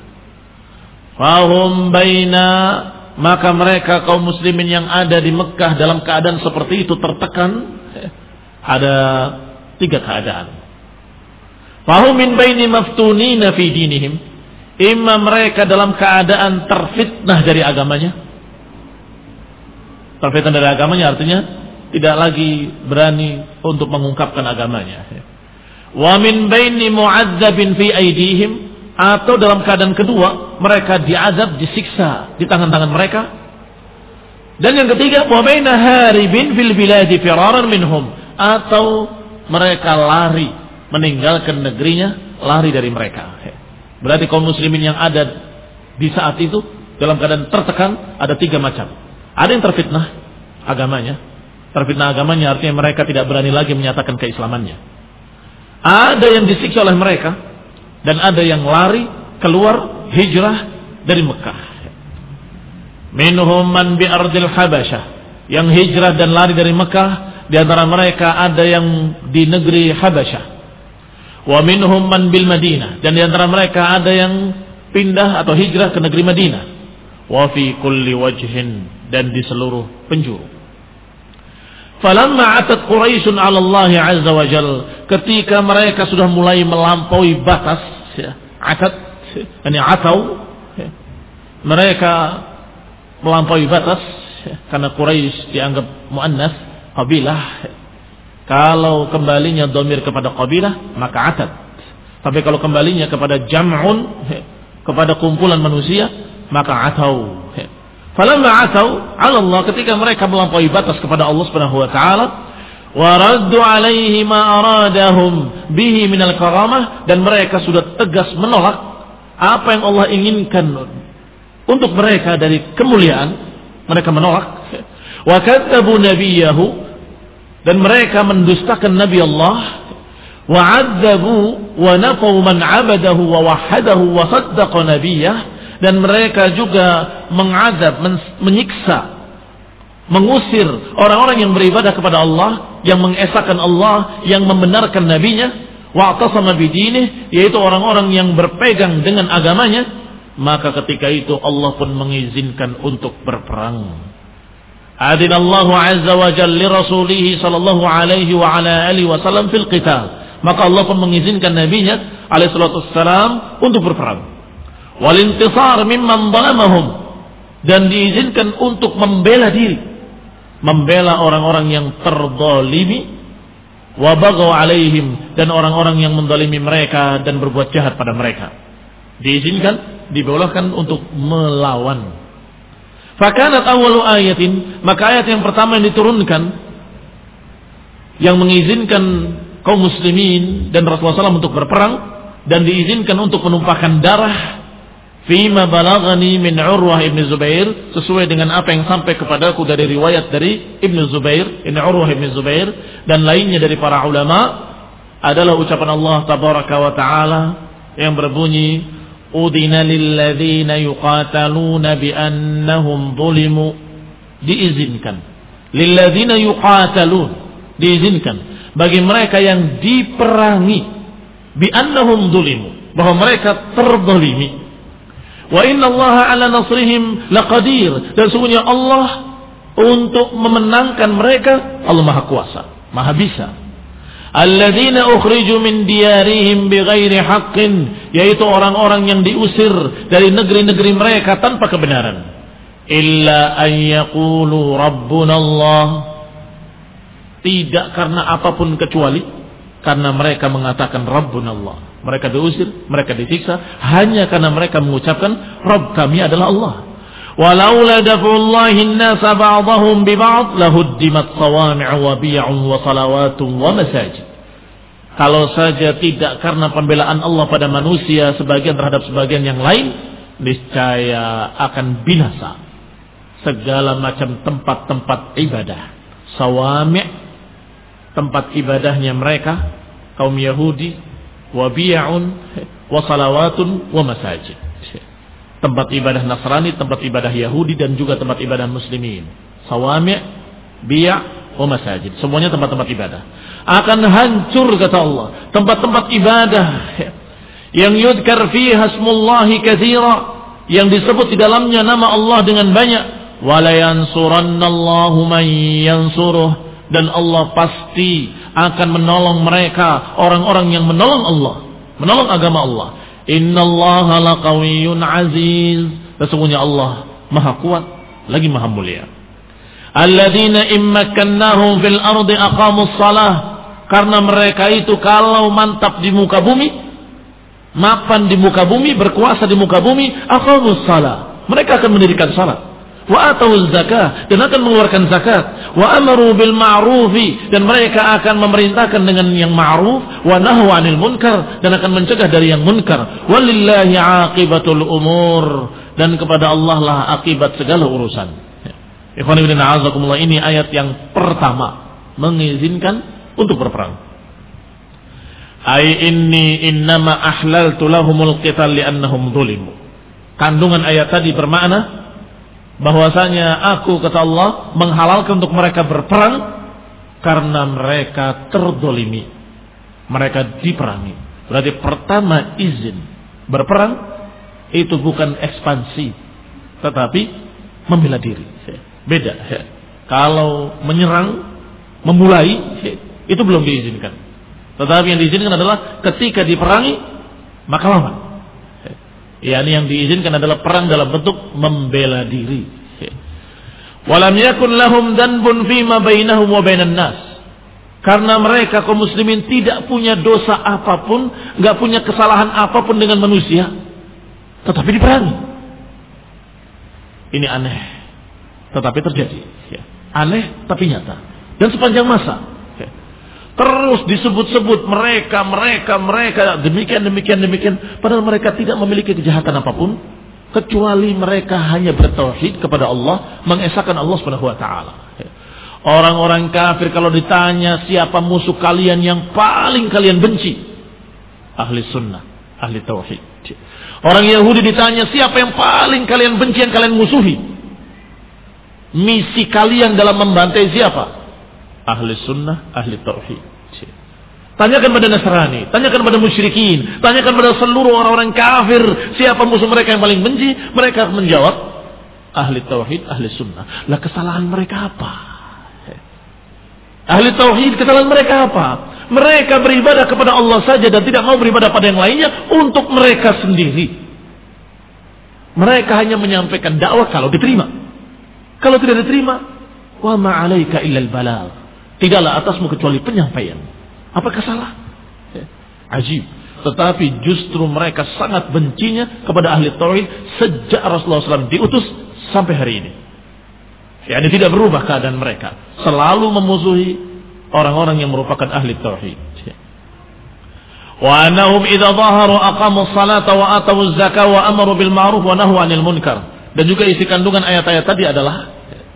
Fahum baina, maka mereka kaum muslimin yang ada di Mekah dalam keadaan seperti itu tertekan. Ada tiga keadaan. Fahum min baini maftunina fi dinihim, imma mereka dalam keadaan terfitnah dari agamanya. Terfitnah dari agamanya artinya tidak lagi berani untuk mengungkapkan agamanya. Wa min baini mu'adzabin fi aidihim, atau dalam keadaan kedua mereka diazab, disiksa di tangan-tangan mereka. Dan yang ketiga, wa baina haribin fil biladi firaran minhum, atau mereka lari meninggalkan negerinya, lari dari mereka. Berarti kaum muslimin yang ada di saat itu dalam keadaan tertekan ada tiga macam. Ada yang terfitnah agamanya. Terfitnah agamanya artinya mereka tidak berani lagi menyatakan keislamannya. Ada yang disiksa oleh mereka dan ada yang lari keluar hijrah dari Mekah. Minhum man bi ardil Habasyah, yang hijrah dan lari dari Mekah, di antara mereka ada yang di negeri Habasyah. Wa minhum man bil Madinah, dan di antara mereka ada yang pindah atau hijrah ke negeri Madinah. Wa fi kulli wajhin, dan di seluruh penjuru. Falamma atat Quraisyun 'ala Allah 'azza wa jal, ketika mereka sudah mulai melampaui batas, ya, atat, yani atau, ya, mereka melampaui batas, ya, karena Quraisy dianggap muannas, qabilah. Kalau kembalinya dhamir kepada qabilah maka atat. Tapi kalau kembalinya kepada jam'un, ya, kepada kumpulan manusia, maka atau. Ya. Falamma atau 'ala Allah, ketika mereka melampaui batas kepada Allah Subhanahu wa taala, wa raddu 'alaihi ma aradahum bihi minal karamah, dan mereka sudah tegas menolak apa yang Allah inginkan untuk mereka dari kemuliaan, mereka menolak. Wa kadzabu nabiyahu, dan mereka mendustakan nabi Allah. Wa 'adzabu wa nafaw man 'abadahu wa wahhadahu wa saddaqa nabiyah, dan mereka juga mengazab, menyiksa, mengusir orang-orang yang beribadah kepada Allah, yang mengesahkan Allah, yang membenarkan nabinya, wa'tasama bidinih, yaitu orang-orang yang berpegang dengan agamanya. Maka ketika itu Allah pun mengizinkan untuk berperang. Adinallahu azza wa jalla li rasulihi sallallahu alaihi wa ala alihi wasallam fil qital. Maka Allah pun mengizinkan nabinya alaihi salatu wassalam untuk berperang. Walintisar mimman zalamahum, dan diizinkan untuk membela diri, membela orang-orang yang terzalimi, wa baghaw alaihim, dan orang-orang yang menzalimi mereka dan berbuat jahat pada mereka. Diizinkan, dibolehkan untuk melawan. Fakanat awwalu ayatin, maka ayat yang pertama yang diturunkan yang mengizinkan kaum muslimin dan Rasulullah shallallahu alaihi wasallam untuk berperang dan diizinkan untuk menumpahkan darah, fima balagani min Urwah ibn Zubair, sesuai dengan apa yang sampai kepadaku dari riwayat dari Ibn Zubair, ini Urwah ibn Zubair dan lainnya dari para ulama, adalah ucapan Allah tabaraka wa taala yang berbunyi, udina lilladzina yuqataluna bi annahum zulimu, diizinkan, lilladzina yuqatalun, diizinkan bagi mereka yang diperangi, bi annahum zulimu, bahwa mereka terzalimi. Wa inna Allah ala nasrihim laqadir, dan sungguhnya Allah untuk memenangkan mereka, Allah Maha Kuasa, Maha Bisa. Alladzina ukhriju min diyarihim bighairi haqqin, yaitu orang-orang yang diusir dari negeri-negeri mereka tanpa kebenaran. Illa an yaqulu rabbuna Allah, tidak karena apapun kecuali karena mereka mengatakan Rabbuna Allah. Mereka diusir, mereka disiksa hanya karena mereka mengucapkan Rabb kami adalah Allah. Walaula daf'ullahi an-nasa ba'dahum bi ba'd lahuddimat sawami'u wa bi'un wa salawatun wa masajid. Kalau saja tidak karena pembelaan Allah pada manusia sebagian terhadap sebagian yang lain, niscaya akan binasa segala macam tempat-tempat ibadah. Sawami', tempat ibadahnya mereka kaum Yahudi, wa bi'un wa salawatun wa masajid, tempat ibadah Nasrani, tempat ibadah Yahudi, dan juga tempat ibadah muslimin. Sawami', bi' wa masajid, semuanya tempat-tempat ibadah. Akan hancur kata Allah tempat-tempat ibadah yang yudkar fiha ismullahi katsira, yang disebut di dalamnya nama Allah dengan banyak. Wa la yansurannallahu man yansuruh, dan Allah pasti akan menolong mereka, orang-orang yang menolong Allah, menolong agama Allah. Innallaha laqawiyyun aziz, sesungguhnya Allah Maha kuat lagi Maha mulia. Alladzina immakkannahum fil ardi aqamus shalah, karena mereka itu kalau mantap di muka bumi, mapan di muka bumi, berkuasa di muka bumi, aqamus shalah, mereka akan mendirikan salat. Wa atawuz zakah, dan akan mengeluarkan zakat. Wa amaru bil ma'rufi, dan mereka akan memerintahkan dengan yang ma'ruf. Wa nahu 'anil munkar, dan akan mencegah dari yang munkar. Walillahi 'aqibatul umur, dan kepada Allah lah akibat segala urusan. Ikhwan fillah a'azakumullah, ini ayat yang pertama mengizinkan untuk berperang. Ai inni innama ahlaltu lahumul qital li'annahum zulimu. Kandungan ayat tadi bermakna bahwasanya aku, kata Allah, menghalalkan untuk mereka berperang karena mereka terzolimi, mereka diperangi. Berarti pertama izin berperang itu bukan ekspansi, tetapi membela diri. Beda. Kalau menyerang, memulai, itu belum diizinkan. Tetapi yang diizinkan adalah ketika diperangi maka lawan. Yani yang diizinkan adalah perang dalam bentuk membela diri. Walam yakun lahum danbun fima bainahum wa bainan nas. Karena mereka kaum muslimin tidak punya dosa apapun, enggak punya kesalahan apapun dengan manusia, tetapi diperangi. Ini aneh, tetapi terjadi. Aneh tapi nyata. Dan sepanjang masa terus disebut-sebut mereka, mereka, mereka, demikian, demikian, demikian. Padahal mereka tidak memiliki kejahatan apapun, kecuali mereka hanya bertauhid kepada Allah, mengesahkan Allah Subhanahu wa taala. Orang-orang kafir kalau ditanya siapa musuh kalian yang paling kalian benci, ahli sunnah, ahli tauhid. Orang Yahudi ditanya siapa yang paling kalian benci, yang kalian musuhi, misi kalian dalam membantai siapa? Ahli sunnah, ahli tauhid. Tanyakan pada Nasrani, tanyakan pada musyrikin, tanyakan pada seluruh orang-orang kafir, siapa musuh mereka yang paling benci, mereka menjawab ahli tauhid, ahli sunnah. Lah kesalahan mereka apa? Ahli tauhid, kesalahan mereka apa? Mereka beribadah kepada Allah saja dan tidak mau beribadah pada yang lainnya untuk mereka sendiri. Mereka hanya menyampaikan dakwah kalau diterima. Kalau tidak diterima, wa ma 'alaika illal balagh. Tidaklah atasmu kecuali penyampaian. Apakah salah? Ajib. Tetapi justru mereka sangat bencinya kepada ahli tauhid sejak Rasulullah shallallahu alaihi wasallam diutus sampai hari ini. Yani tidak berubah keadaan mereka. Selalu memusuhi orang-orang yang merupakan ahli tauhid. Wa annahum idza dhaharu aqamu ssalata wa atu zakata wa amaru bil ma'ruf wa nahu 'anil munkar. Dan juga isi kandungan ayat-ayat tadi adalah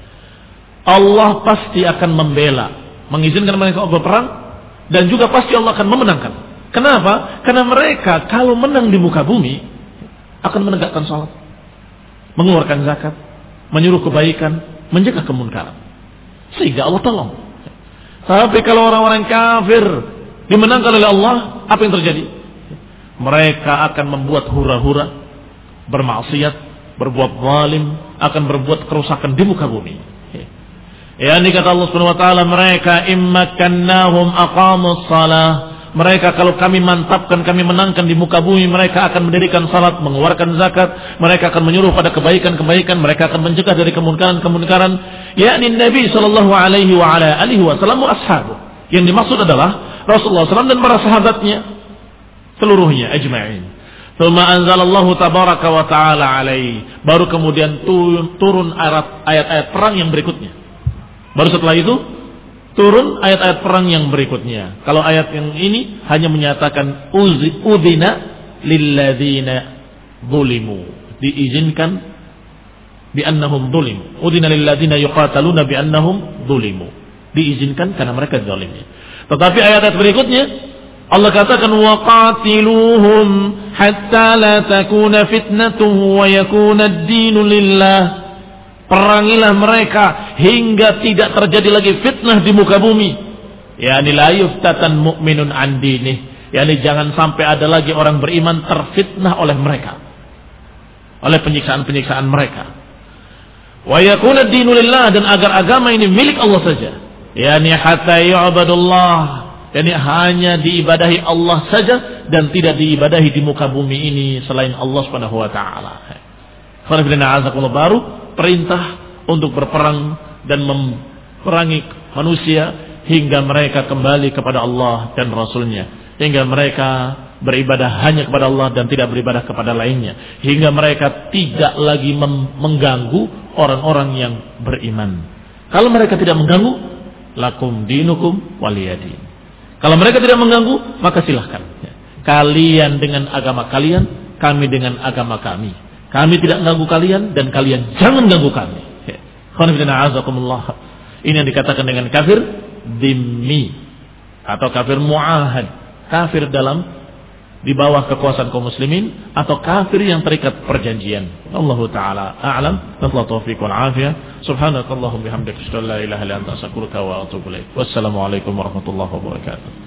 Allah pasti akan membela, mengizinkan mereka berperang, dan juga pasti Allah akan memenangkan. Kenapa? Karena mereka kalau menang di muka bumi akan menegakkan salat, mengeluarkan zakat, menyuruh kebaikan, mencegah kemunkaran, sehingga Allah tolong. Tapi kalau orang-orang kafir dimenangkan oleh Allah, apa yang terjadi? Mereka akan membuat hura-hura, bermaksiat, berbuat zalim, akan berbuat kerusakan di muka bumi. Ya, ini kata Allah Subhanahu wa taala, mereka immakannahum aqamus shalah. Mereka kalau kami mantapkan, kami menangkan di muka bumi, mereka akan mendirikan salat, mengeluarkan zakat, mereka akan menyuruh pada kebaikan-kebaikan, mereka akan mencegah dari kemungkaran-kemungkaran. Yakni Nabi sallallahu alaihi wa ala alihi wasallam wa ashabu. Yang dimaksud adalah Rasulullah sallallahu alaihi wasallam dan para sahabatnya seluruhnya ajma'in. Tsumma anzalallahu tabaraka wa taala alaihi. Baru kemudian turun ayat-ayat perang yang berikutnya. Baru setelah itu turun ayat-ayat perang yang berikutnya. Kalau ayat yang ini hanya menyatakan udzina lilladzina zulimu, diizinkan bi annahum zulimu. Udzina lilladzina yuqataluna bi annahum zulimu, diizinkan karena mereka zalimnya. Tetapi ayat-ayat berikutnya Allah katakan waqatiluhum hatta la takuna fitnatuh wa yakuna ad-dinu lillah. Perangilah mereka hingga tidak terjadi lagi fitnah di muka bumi. Yani la yuftatan mu'minun an dinih. Yani jangan sampai ada lagi orang beriman terfitnah oleh mereka, oleh penyiksaan-penyiksaan mereka. Wa yakuna ad-dinu lillah, dan agar agama ini milik Allah saja. Yani hatta yu'badullah, yani hanya diibadahi Allah saja dan tidak diibadahi di muka bumi ini selain Allah Subhanahu wa taala. Baru perintah untuk berperang dan memerangi manusia hingga mereka kembali kepada Allah dan Rasulnya, hingga mereka beribadah hanya kepada Allah dan tidak beribadah kepada lainnya, hingga mereka tidak lagi mengganggu orang-orang yang beriman. Kalau mereka tidak mengganggu, lakum dinukum waliyadin. Kalau mereka tidak mengganggu, maka silahkan. Kalian dengan agama kalian, kami dengan agama kami. Kami tidak mengganggu kalian dan kalian jangan ganggu kami. Ini yang dikatakan dengan kafir dhimmi atau kafir mu'ahad. kafir dalam di bawah kekuasaan kaum muslimin atau kafir yang terikat perjanjian. Allahu taala a'lam. Nasallahu taufiq wal afiyah. Subhanakallahumma bihamdika asyhadu an la ilaha illa anta astaghfiruka wa atubu ilaik. Wassalamu alaikum warahmatullahi wabarakatuh.